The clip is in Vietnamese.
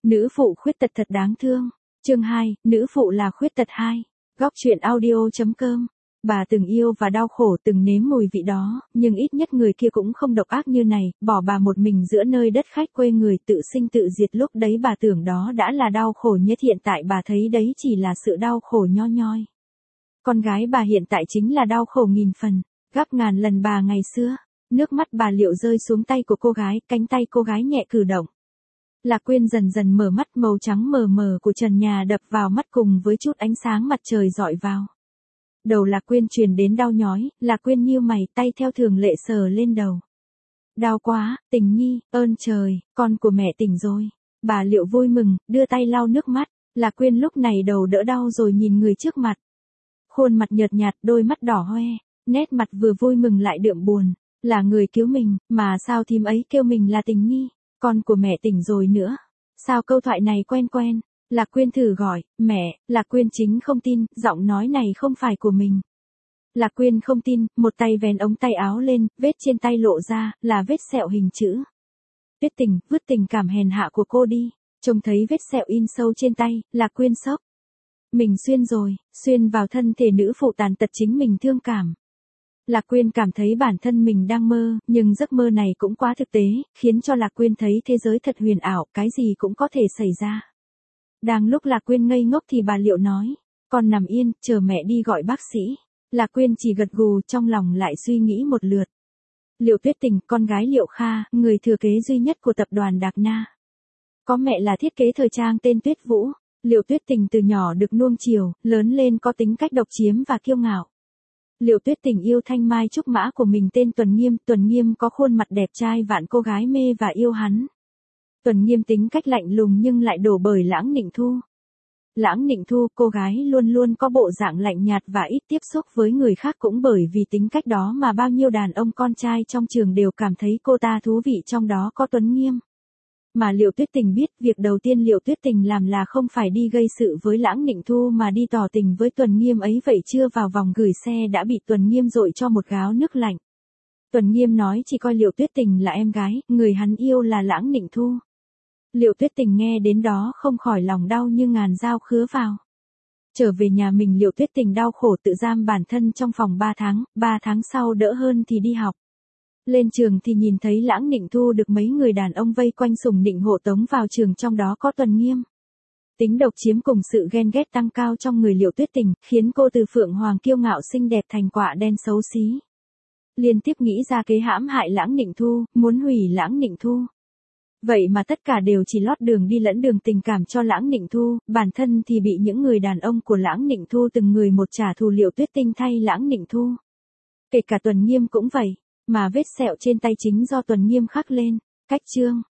Nữ phụ khuyết tật thật đáng thương. Chương 2, nữ phụ là khuyết tật 2. Góc truyện audio.com. Bà từng yêu và đau khổ, từng nếm mùi vị đó, nhưng ít nhất người kia cũng không độc ác như này, bỏ bà một mình giữa nơi đất khách quê người, tự sinh tự diệt. Lúc đấy bà tưởng đó đã là đau khổ nhất, hiện tại bà thấy đấy chỉ là sự đau khổ nho nhoi. Con gái bà hiện tại chính là đau khổ nghìn phần, gấp ngàn lần bà ngày xưa. Nước mắt bà Liệu rơi xuống tay của cô gái, cánh tay cô gái nhẹ cử động. Lạc Quyên dần dần mở mắt, màu trắng mờ mờ của trần nhà đập vào mắt cùng với chút ánh sáng mặt trời dọi vào. Đầu Lạc Quyên truyền đến đau nhói, Lạc Quyên nhíu mày, tay theo thường lệ sờ lên đầu. Đau quá, Tình Nhi, ơn trời, con của mẹ tỉnh rồi. Bà Liệu vui mừng, đưa tay lau nước mắt. Lạc Quyên lúc này đầu đỡ đau rồi nhìn người trước mặt. Khuôn mặt nhợt nhạt, đôi mắt đỏ hoe, nét mặt vừa vui mừng lại đượm buồn. Là người cứu mình, mà sao thím ấy kêu mình là Tình Nhi, con của mẹ tỉnh rồi nữa. Sao câu thoại này quen quen? Lạc Quyên thử gọi, mẹ. Lạc Quyên chính không tin, giọng nói này không phải của mình. Lạc Quyên không tin, một tay vén ống tay áo lên, vết trên tay lộ ra, là vết sẹo hình chữ. Tuyết Tình, vứt tình cảm hèn hạ của cô đi. Trông thấy vết sẹo in sâu trên tay, Lạc Quyên sốc. Mình xuyên rồi, xuyên vào thân thể nữ phụ tàn tật chính mình thương cảm. Lạc Quyên cảm thấy bản thân mình đang mơ, nhưng giấc mơ này cũng quá thực tế, khiến cho Lạc Quyên thấy thế giới thật huyền ảo, cái gì cũng có thể xảy ra. Đang lúc Lạc Quyên ngây ngốc thì bà Liệu nói, con nằm yên, chờ mẹ đi gọi bác sĩ. Lạc Quyên chỉ gật gù, trong lòng lại suy nghĩ một lượt. Liệu Tuyết Tình, con gái Liệu Kha, người thừa kế duy nhất của tập đoàn Đạc Na. Có mẹ là thiết kế thời trang tên Tuyết Vũ. Liệu Tuyết Tình từ nhỏ được nuông chiều, lớn lên có tính cách độc chiếm và kiêu ngạo. Liệu Tuyết Tình yêu thanh mai trúc mã của mình tên Tuần Nghiêm có khuôn mặt đẹp trai vạn cô gái mê và yêu hắn. Tuần Nghiêm tính cách lạnh lùng nhưng lại đổ bởi Lãng Nịnh Thu. Lãng Nịnh Thu, cô gái luôn luôn có bộ dạng lạnh nhạt và ít tiếp xúc với người khác, cũng bởi vì tính cách đó mà bao nhiêu đàn ông con trai trong trường đều cảm thấy cô ta thú vị, trong đó có Tuấn Nghiêm. Mà Liệu Tuyết Tình biết, việc đầu tiên Liệu Tuyết Tình làm là không phải đi gây sự với Lãng Nịnh Thu mà đi tỏ tình với Tuần Nghiêm ấy, vậy chưa vào vòng gửi xe đã bị Tuần Nghiêm dội cho một gáo nước lạnh. Tuần Nghiêm nói chỉ coi Liệu Tuyết Tình là em gái, người hắn yêu là Lãng Nịnh Thu. Liệu Tuyết Tình nghe đến đó không khỏi lòng đau như ngàn dao khứa vào. Trở về nhà mình, Liệu Tuyết Tình đau khổ tự giam bản thân trong phòng 3 tháng sau đỡ hơn thì đi học. Lên trường thì nhìn thấy Lãng Nịnh Thu được mấy người đàn ông vây quanh sủng nịnh hộ tống vào trường, trong đó có Tuần Nghiêm. Tính độc chiếm cùng sự ghen ghét tăng cao trong người Liệu Tuyết Tình, khiến cô từ phượng hoàng kiêu ngạo xinh đẹp thành quạ đen xấu xí. Liên tiếp nghĩ ra kế hãm hại Lãng Nịnh Thu, muốn hủy Lãng Nịnh Thu. Vậy mà tất cả đều chỉ lót đường đi lẫn đường tình cảm cho Lãng Nịnh Thu, bản thân thì bị những người đàn ông của Lãng Nịnh Thu từng người một trả thù Liệu Tuyết Tình thay Lãng Nịnh Thu. Kể cả Tuần Nghiêm cũng vậy, mà vết sẹo trên tay chính do Tuần Nghiêm khắc lên. Cách chương